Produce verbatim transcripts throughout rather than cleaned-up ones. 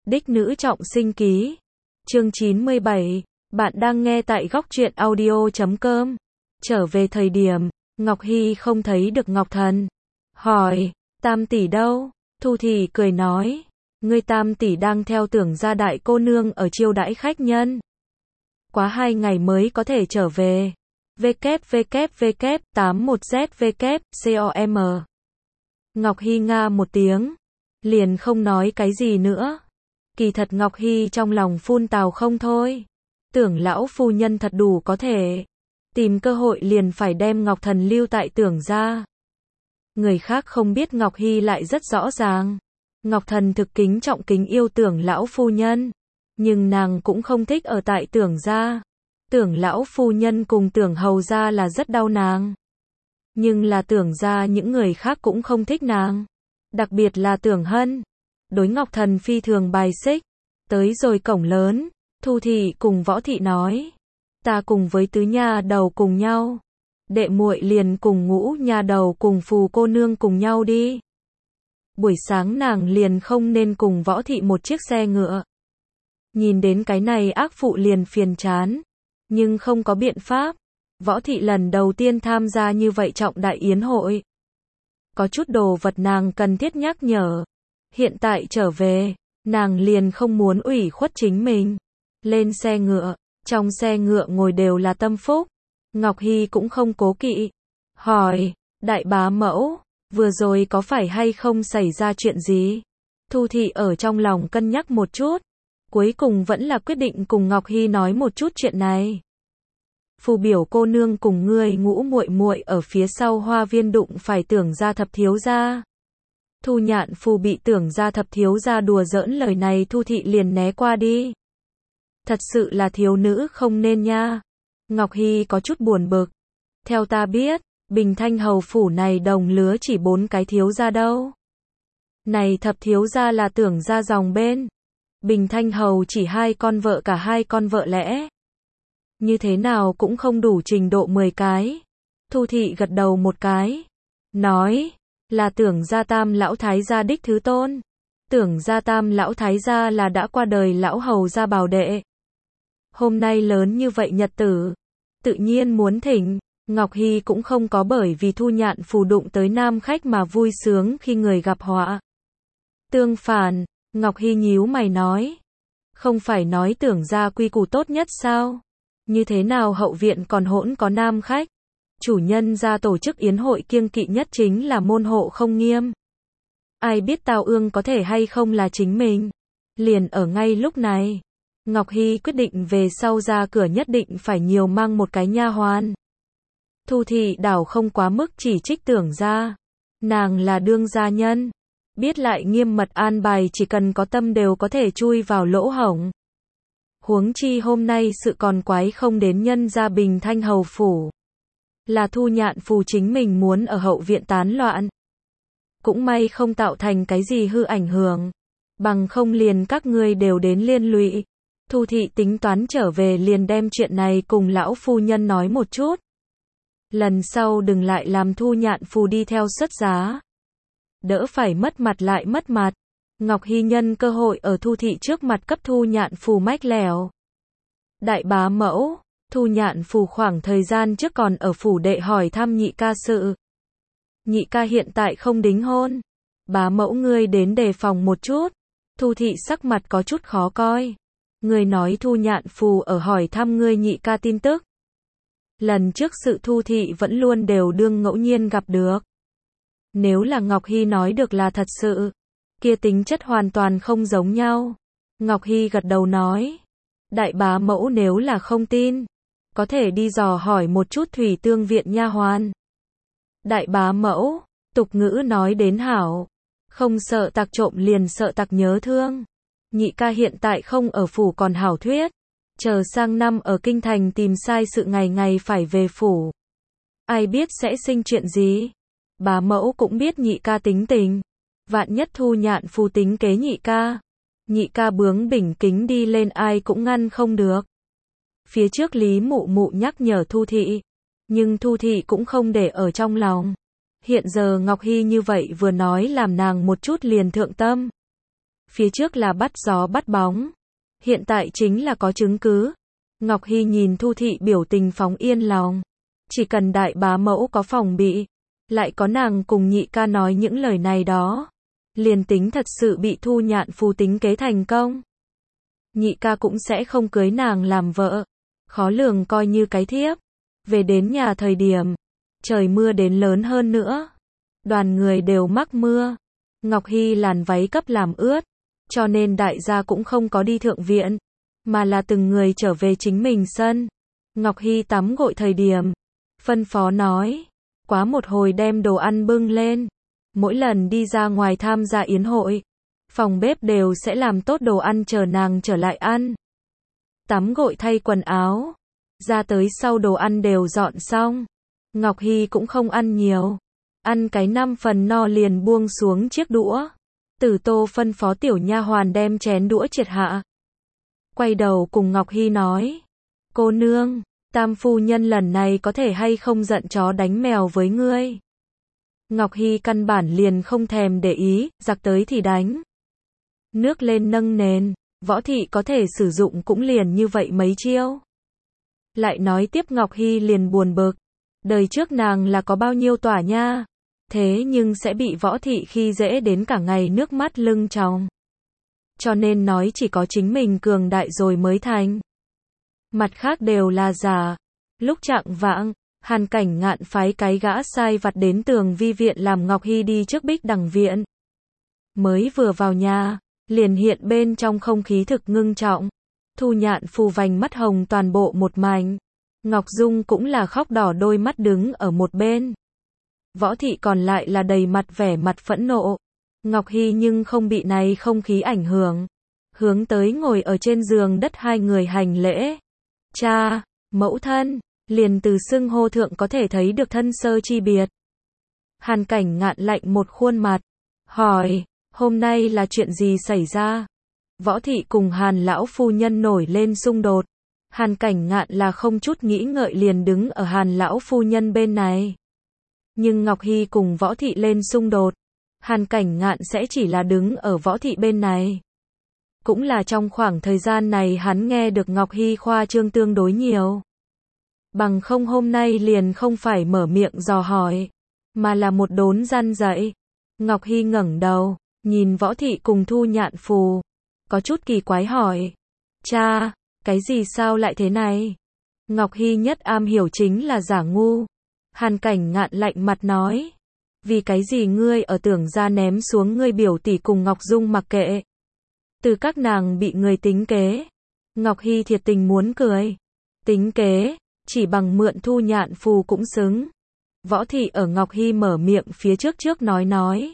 Đích nữ trọng sinh ký. Chương chín mươi bảy. Bạn đang nghe tại góc truyện audio chấm com. Trở về thời điểm, Ngọc Hy không thấy được Ngọc Thần. Hỏi, Tam tỷ đâu? Thu Thị cười nói, ngươi Tam tỷ đang theo Tưởng gia đại cô nương ở chiêu đãi khách nhân. Quá hai ngày mới có thể trở về. vê kép vê kép vê kép tám một Z vê kép com. Ngọc Hy nga một tiếng, liền không nói cái gì nữa. Kỳ thật Ngọc Hy trong lòng phun tào không thôi. Tưởng lão phu nhân thật đủ có thể. Tìm cơ hội liền phải đem Ngọc Thần lưu tại Tưởng gia. Người khác không biết Ngọc Hy lại rất rõ ràng. Ngọc Thần thực kính trọng kính yêu Tưởng lão phu nhân. Nhưng nàng cũng không thích ở tại Tưởng gia. Tưởng lão phu nhân cùng Tưởng hầu gia là rất đau nàng. Nhưng là Tưởng gia những người khác cũng không thích nàng. Đặc biệt là Tưởng Hân. Đối Ngọc Thần phi thường bài xích. Tới rồi cổng lớn, Thu Thị cùng Võ Thị nói, ta cùng với tứ nha đầu cùng nhau. Đệ muội liền cùng ngũ nha đầu cùng Phù cô nương cùng nhau đi. Buổi sáng nàng liền không nên cùng Võ Thị một chiếc xe ngựa. Nhìn đến cái này ác phụ liền phiền chán. Nhưng không có biện pháp. Võ Thị lần đầu tiên tham gia như vậy trọng đại yến hội. Có chút đồ vật nàng cần thiết nhắc nhở. Hiện tại trở về, nàng liền không muốn ủy khuất chính mình. Lên xe ngựa, trong xe ngựa ngồi đều là tâm phúc. Ngọc Hy cũng không cố kỵ. Hỏi, đại bá mẫu, vừa rồi có phải hay không xảy ra chuyện gì? Thu Thị ở trong lòng cân nhắc một chút. Cuối cùng vẫn là quyết định cùng Ngọc Hy nói một chút chuyện này. Phù biểu cô nương cùng ngươi ngũ muội muội ở phía sau hoa viên đụng phải Tưởng gia thập thiếu gia. Thu Nhạn Phù bị Tưởng gia thập thiếu gia đùa giỡn lời này Thu Thị liền né qua đi. Thật sự là thiếu nữ không nên nha. Ngọc Hy có chút buồn bực. Theo ta biết, Bình Thanh hầu phủ này đồng lứa chỉ bốn cái thiếu gia đâu. Này thập thiếu gia là Tưởng gia dòng bên. Bình Thanh hầu chỉ hai con vợ cả hai con vợ lẽ. Như thế nào cũng không đủ trình độ mười cái. Thu Thị gật đầu một cái. Nói, là Tưởng gia tam lão thái gia đích thứ tôn. Tưởng gia tam lão thái gia là đã qua đời lão hầu gia bảo đệ. Hôm nay lớn như vậy nhật tử. Tự nhiên muốn thỉnh. Ngọc Hy cũng không có bởi vì Thu Nhạn Phù đụng tới nam khách mà vui sướng khi người gặp họa. Tương phản, Ngọc Hy nhíu mày nói. Không phải nói Tưởng gia quy củ tốt nhất sao? Như thế nào hậu viện còn hỗn có nam khách? Chủ nhân ra tổ chức yến hội kiêng kỵ nhất chính là môn hộ không nghiêm. Ai biết Tào Ương có thể hay không là chính mình. Liền ở ngay lúc này, Ngọc Hy quyết định về sau ra cửa nhất định phải nhiều mang một cái nha hoàn. Thu Thị đảo không quá mức chỉ trích Tưởng gia. Nàng là đương gia nhân. Biết lại nghiêm mật an bài chỉ cần có tâm đều có thể chui vào lỗ hổng. Huống chi hôm nay sự còn quái không đến nhân gia Bình Thanh hầu phủ. Là Thu Nhạn Phù chính mình muốn ở hậu viện tán loạn. Cũng may không tạo thành cái gì hư ảnh hưởng. Bằng không liền các ngươi đều đến liên lụy. Thu Thị tính toán trở về liền đem chuyện này cùng lão phu nhân nói một chút. Lần sau đừng lại làm Thu Nhạn Phù đi theo xuất giá. Đỡ phải mất mặt lại mất mặt. Ngọc Hy nhân cơ hội ở Thu Thị trước mặt cấp Thu Nhạn Phù mách lèo. Đại bá mẫu, Thu Nhạn Phù khoảng thời gian trước còn ở phủ đệ hỏi thăm nhị ca sự. Nhị ca hiện tại không đính hôn. Bá mẫu ngươi đến đề phòng một chút. Thu Thị sắc mặt có chút khó coi. Ngươi nói Thu Nhạn Phù ở hỏi thăm ngươi nhị ca tin tức. Lần trước sự Thu Thị vẫn luôn đều đương ngẫu nhiên gặp được. Nếu là Ngọc Hy nói được là thật sự, kia tính chất hoàn toàn không giống nhau. Ngọc Hy gật đầu nói, đại bá mẫu nếu là không tin, có thể đi dò hỏi một chút Thủy Tương viện nha hoàn. Đại bá mẫu, tục ngữ nói đến hảo, không sợ tặc trộm liền sợ tặc nhớ thương. Nhị ca hiện tại không ở phủ còn hảo thuyết, chờ sang năm ở kinh thành tìm sai sự ngày ngày phải về phủ. Ai biết sẽ sinh chuyện gì? Bá mẫu cũng biết nhị ca tính tình. Vạn nhất Thu Nhạn Phù tính kế nhị ca. Nhị ca bướng bỉnh kính đi lên ai cũng ngăn không được. Phía trước Lý Mụ Mụ nhắc nhở Thu Thị. Nhưng Thu Thị cũng không để ở trong lòng. Hiện giờ Ngọc Hy như vậy vừa nói làm nàng một chút liền thượng tâm. phía trước là bắt gió bắt bóng. Hiện tại chính là có chứng cứ. Ngọc Hy nhìn Thu Thị biểu tình phóng yên lòng. Chỉ cần đại bá mẫu có phòng bị, lại có nàng cùng nhị ca nói những lời này đó, liền tính thật sự bị Thu Nhạn Phù tính kế thành công, nhị ca cũng sẽ không cưới nàng làm vợ. Khó lường coi như cái thiếp. Về đến nhà thời điểm, trời mưa đến lớn hơn nữa. Đoàn người đều mắc mưa. Ngọc Hy làn váy cấp làm ướt, cho nên đại gia cũng không có đi thượng viện, mà là từng người trở về chính mình sân. Ngọc Hy tắm gội thời điểm, phân phó nói, quá một hồi đem đồ ăn bưng lên. Mỗi lần đi ra ngoài tham gia yến hội, phòng bếp đều sẽ làm tốt đồ ăn chờ nàng trở lại ăn. Tắm gội thay quần áo, ra tới sau đồ ăn đều dọn xong. Ngọc Hy cũng không ăn nhiều, ăn cái năm phần no liền buông xuống chiếc đũa. Tử Tô phân phó tiểu nha hoàn đem chén đũa triệt hạ. Quay đầu cùng Ngọc Hy nói, cô nương, tam phu nhân lần này có thể hay không giận chó đánh mèo với ngươi. Ngọc Hy căn bản liền không thèm để ý, giặc tới thì đánh. Nước lên nâng nền, võ thị có thể sử dụng cũng liền như vậy mấy chiêu. Lại nói tiếp Ngọc Hy liền buồn bực, đời trước nàng là có bao nhiêu tỏa nha, thế nhưng sẽ bị võ thị khi dễ đến cả ngày nước mắt lưng tròng. Cho nên nói chỉ có chính mình cường đại rồi mới thành. Mặt khác đều là giả. Lúc chạng vạng, Hàn Cảnh Ngạn phái cái gã sai vặt đến Tường Vi viện làm Ngọc Hy đi trước Bích Đằng viện. Mới vừa vào nhà, liền hiện bên trong không khí thực ngưng trọng. Thu Nhạn Phù vành mắt hồng toàn bộ một mảnh. Ngọc Dung cũng là khóc đỏ đôi mắt đứng ở một bên. Võ thị còn lại là đầy mặt vẻ mặt phẫn nộ. Ngọc Hy nhưng không bị này không khí ảnh hưởng. Hướng tới ngồi ở trên giường đất hai người hành lễ. Cha, mẫu thân, liền từ xưng hô thượng có thể thấy được thân sơ chi biệt. Hàn Cảnh Ngạn lạnh một khuôn mặt, hỏi, hôm nay là chuyện gì xảy ra? Võ thị cùng Hàn lão phu nhân nổi lên xung đột. Hàn Cảnh Ngạn là không chút nghĩ ngợi liền đứng ở Hàn lão phu nhân bên này. Nhưng Ngọc Hy cùng Võ thị lên xung đột, Hàn Cảnh Ngạn sẽ chỉ là đứng ở Võ thị bên này. Cũng là trong khoảng thời gian này hắn nghe được Ngọc Hy khoa trương tương đối nhiều. Bằng không hôm nay liền không phải mở miệng dò hỏi, mà là một đốn răn dạy. Ngọc Hy ngẩng đầu, nhìn Võ thị cùng Thu Nhạn Phù, có chút kỳ quái hỏi, cha, cái gì sao lại thế này? Ngọc Hy nhất am hiểu chính là giả ngu. Hàn Cảnh Ngạn lạnh mặt nói, vì cái gì ngươi ở tưởng ra ném xuống ngươi biểu tỷ cùng Ngọc Dung mặc kệ? Từ các nàng bị người tính kế. Ngọc Hy thiệt tình muốn cười. Tính kế, chỉ bằng mượn Thu Nhạn Phù cũng xứng. Võ thị ở Ngọc Hy mở miệng phía trước trước nói nói.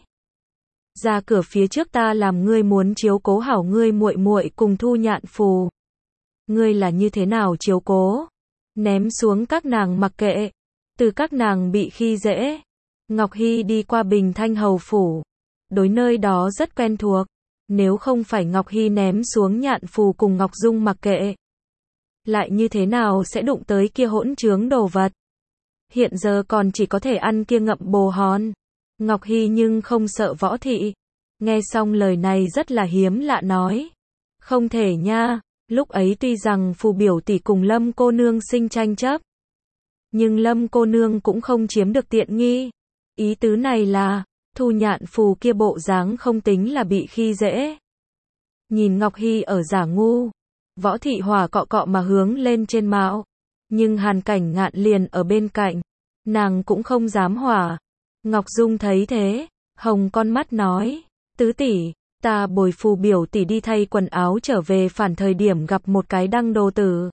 Ra cửa phía trước ta làm ngươi muốn chiếu cố hảo ngươi muội muội cùng Thu Nhạn Phù. Ngươi là như thế nào chiếu cố? Ném xuống các nàng mặc kệ. Từ các nàng bị khi dễ. Ngọc Hy đi qua Bình Thanh hầu phủ. Đối nơi đó rất quen thuộc. Nếu không phải Ngọc Hy ném xuống Nhạn Phù cùng Ngọc Dung mặc kệ, lại như thế nào sẽ đụng tới kia hỗn trướng đồ vật. Hiện giờ còn chỉ có thể ăn kia ngậm bồ hòn. Ngọc Hy nhưng không sợ Võ thị. Nghe xong lời này rất là hiếm lạ nói. Không thể nha, lúc ấy tuy rằng Phù biểu tỷ cùng Lâm cô nương sinh tranh chấp, nhưng Lâm cô nương cũng không chiếm được tiện nghi. Ý tứ này là, Thu Nhạn Phù kia bộ dáng không tính là bị khi dễ. Nhìn Ngọc Hy ở giả ngu, Võ thị hỏa cọ cọ mà hướng lên trên mạo. Nhưng Hàn Cảnh Ngạn liền ở bên cạnh, nàng cũng không dám hỏa. Ngọc Dung thấy thế, hồng con mắt nói, tứ tỷ, ta bồi Phù biểu tỷ đi thay quần áo trở về phản thời điểm gặp một cái đăng đồ tử.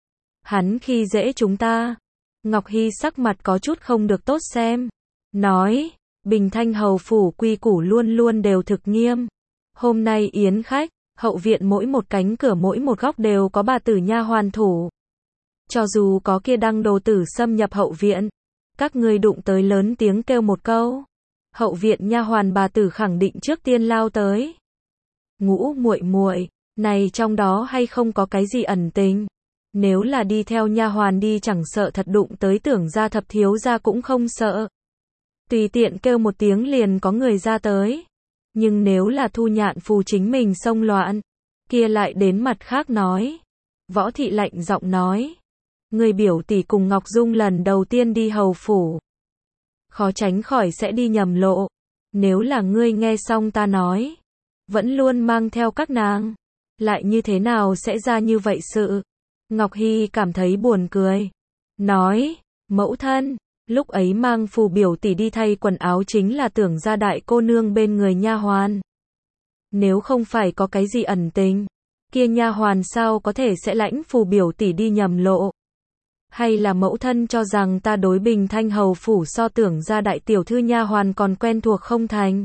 Hắn khi dễ chúng ta. Ngọc Hy sắc mặt có chút không được tốt xem. Nói, Bình Thanh hầu phủ quy củ luôn luôn đều thực nghiêm. Hôm nay yến khách, hậu viện mỗi một cánh cửa mỗi một góc đều có bà tử nha hoàn thủ. Cho dù có kia đăng đồ tử xâm nhập hậu viện, các ngươi đụng tới lớn tiếng kêu một câu, hậu viện nha hoàn bà tử khẳng định trước tiên lao tới. Ngũ muội muội, này trong đó hay không có cái gì ẩn tình? Nếu là đi theo nha hoàn đi chẳng sợ thật đụng tới tưởng gia thập thiếu gia cũng không sợ. Tùy tiện kêu một tiếng liền có người ra tới. Nhưng nếu là Thu Nhạn Phù chính mình xông loạn, kia lại đến mặt khác nói. Võ Thị lạnh giọng nói. Người biểu tỷ cùng Ngọc Dung lần đầu tiên đi hầu phủ. Khó tránh khỏi sẽ đi nhầm lộ. Nếu là ngươi nghe xong ta nói, vẫn luôn mang theo các nàng, lại như thế nào sẽ ra như vậy sự? Ngọc Hy cảm thấy buồn cười. Nói, mẫu thân, lúc ấy mang Phù biểu tỷ đi thay quần áo chính là tưởng ra đại cô nương bên người nha hoàn. Nếu không phải có cái gì ẩn tình, kia nha hoàn sao có thể sẽ lãnh Phù biểu tỷ đi nhầm lộ? Hay là mẫu thân cho rằng ta đối Bình Thanh hầu phủ so tưởng ra đại tiểu thư nha hoàn còn quen thuộc không thành?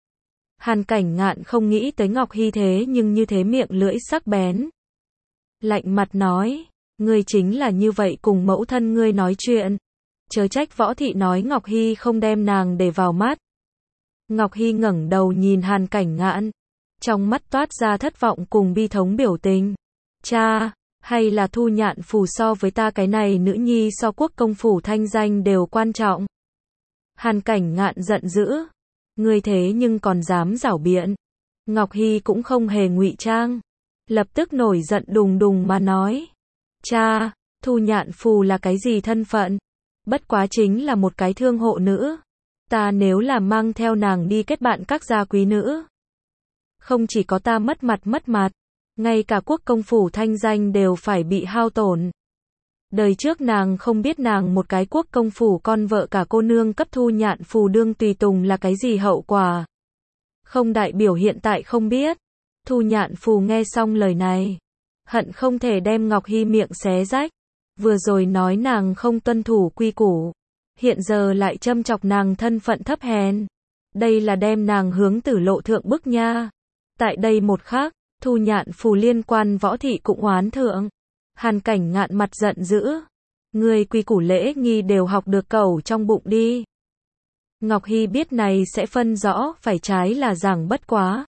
Hàn Cảnh Ngạn không nghĩ tới Ngọc Hy thế nhưng như thế miệng lưỡi sắc bén. Lạnh mặt nói, ngươi chính là như vậy cùng mẫu thân ngươi nói chuyện. Chớ trách Võ Thị nói Ngọc Hy không đem nàng để vào mắt. Ngọc Hy ngẩng đầu nhìn Hàn Cảnh Ngạn, trong mắt toát ra thất vọng cùng bi thống biểu tình. Cha, hay là Thu Nhạn Phù so với ta cái này nữ nhi so quốc công phủ thanh danh đều quan trọng? Hàn Cảnh Ngạn giận dữ. Ngươi thế nhưng còn dám giảo biện. Ngọc Hy cũng không hề ngụy trang. Lập tức nổi giận đùng đùng mà nói. Cha, Thu Nhạn Phù là cái gì thân phận? Bất quá chính là một cái thương hộ nữ. Ta nếu là mang theo nàng đi kết bạn các gia quý nữ, không chỉ có ta mất mặt mất mặt, ngay cả quốc công phủ thanh danh đều phải bị hao tổn. Đời trước nàng không biết nàng một cái quốc công phủ con vợ cả cô nương cấp Thu Nhạn Phù đương tùy tùng là cái gì hậu quả. Không đại biểu hiện tại không biết. Thu Nhạn Phù nghe xong lời này, hận không thể đem Ngọc Hy miệng xé rách. Vừa rồi nói nàng không tuân thủ quy củ, hiện giờ lại châm chọc nàng thân phận thấp hèn. Đây là đem nàng hướng tử lộ thượng bức nha. Tại đây một khắc, Thu Nhạn Phù liên quan Võ Thị cũng oán thượng. Hàn Cảnh Ngạn mặt giận dữ. Người quy củ lễ nghi đều học được cẩu trong bụng đi. Ngọc Hy biết này sẽ phân rõ phải trái là rằng bất quá.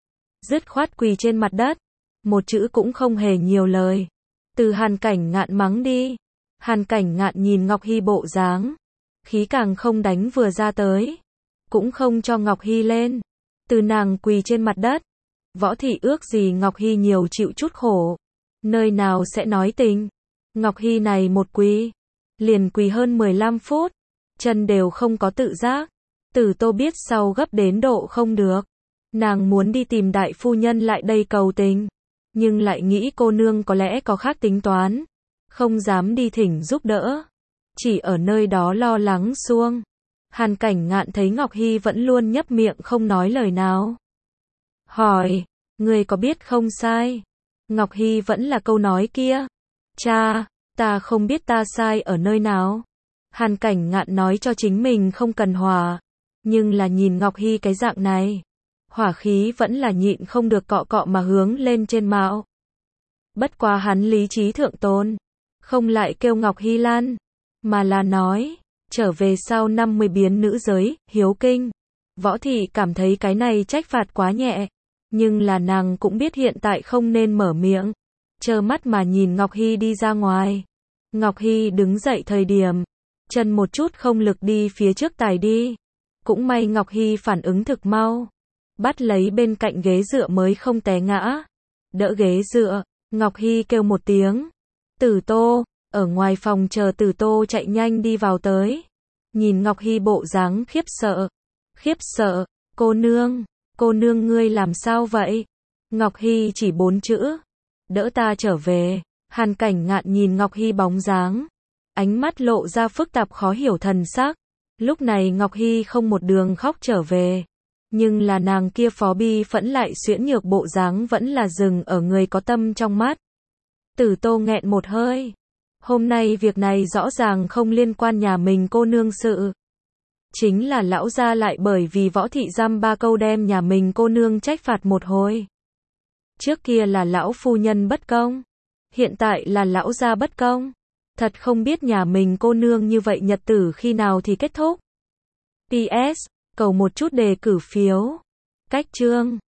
Dứt khoát quỳ trên mặt đất. Một chữ cũng không hề nhiều lời. Từ Hàn Cảnh Ngạn mắng đi. Hàn Cảnh Ngạn nhìn Ngọc Hy bộ dáng. Khí càng không đánh vừa ra tới. Cũng không cho Ngọc Hy lên. Từ nàng quỳ trên mặt đất. Võ Thị ước gì Ngọc Hy nhiều chịu chút khổ. Nơi nào sẽ nói tình. Ngọc Hy này một quỳ, liền quỳ hơn mười lăm phút. Chân đều không có tự giác. Tử Tô biết sau gấp đến độ không được. Nàng muốn đi tìm đại phu nhân lại đây cầu tình. Nhưng lại nghĩ cô nương có lẽ có khác tính toán. Không dám đi thỉnh giúp đỡ. Chỉ ở nơi đó lo lắng xuông. Hàn Cảnh Ngạn thấy Ngọc Hy vẫn luôn nhấp miệng không nói lời nào. Hỏi, người có biết không sai? Ngọc Hy vẫn là câu nói kia. Cha, ta không biết ta sai ở nơi nào. Hàn Cảnh Ngạn nói cho chính mình không cần hòa. Nhưng là nhìn Ngọc Hy cái dạng này, hỏa khí vẫn là nhịn không được cọ cọ mà hướng lên trên mạo. Bất quá hắn lý trí thượng tôn, không lại kêu Ngọc Hy lan, mà là nói, trở về sau năm mươi biến nữ giới, hiếu kinh. Võ Thị cảm thấy cái này trách phạt quá nhẹ, nhưng là nàng cũng biết hiện tại không nên mở miệng, trơ mắt mà nhìn Ngọc Hy đi ra ngoài. Ngọc Hy đứng dậy thời điểm, chân một chút không lực đi phía trước tài đi. Cũng may Ngọc Hy phản ứng thực mau, bắt lấy bên cạnh ghế dựa mới không té ngã. Đỡ ghế dựa, Ngọc Hy kêu một tiếng. Tử Tô, ở ngoài phòng chờ Tử Tô chạy nhanh đi vào tới. Nhìn Ngọc Hy bộ dáng khiếp sợ. Khiếp sợ, cô nương, cô nương ngươi làm sao vậy? Ngọc Hy chỉ bốn chữ. Đỡ ta trở về. Hàn Cảnh Ngạn nhìn Ngọc Hy bóng dáng. Ánh mắt lộ ra phức tạp khó hiểu thần sắc. Lúc này Ngọc Hy không một đường khóc trở về. Nhưng là nàng kia phó bi phẫn lại xuyễn nhược bộ dáng vẫn là dừng ở người có tâm trong mắt. Tử Tô nghẹn một hơi. Hôm nay việc này rõ ràng không liên quan nhà mình cô nương sự. Chính là lão gia lại bởi vì Võ Thị giam ba câu đem nhà mình cô nương trách phạt một hồi. Trước kia là lão phu nhân bất công. Hiện tại là lão gia bất công. Thật không biết nhà mình cô nương như vậy nhật tử khi nào thì kết thúc. pê ét, cầu một chút đề cử phiếu. Cách chương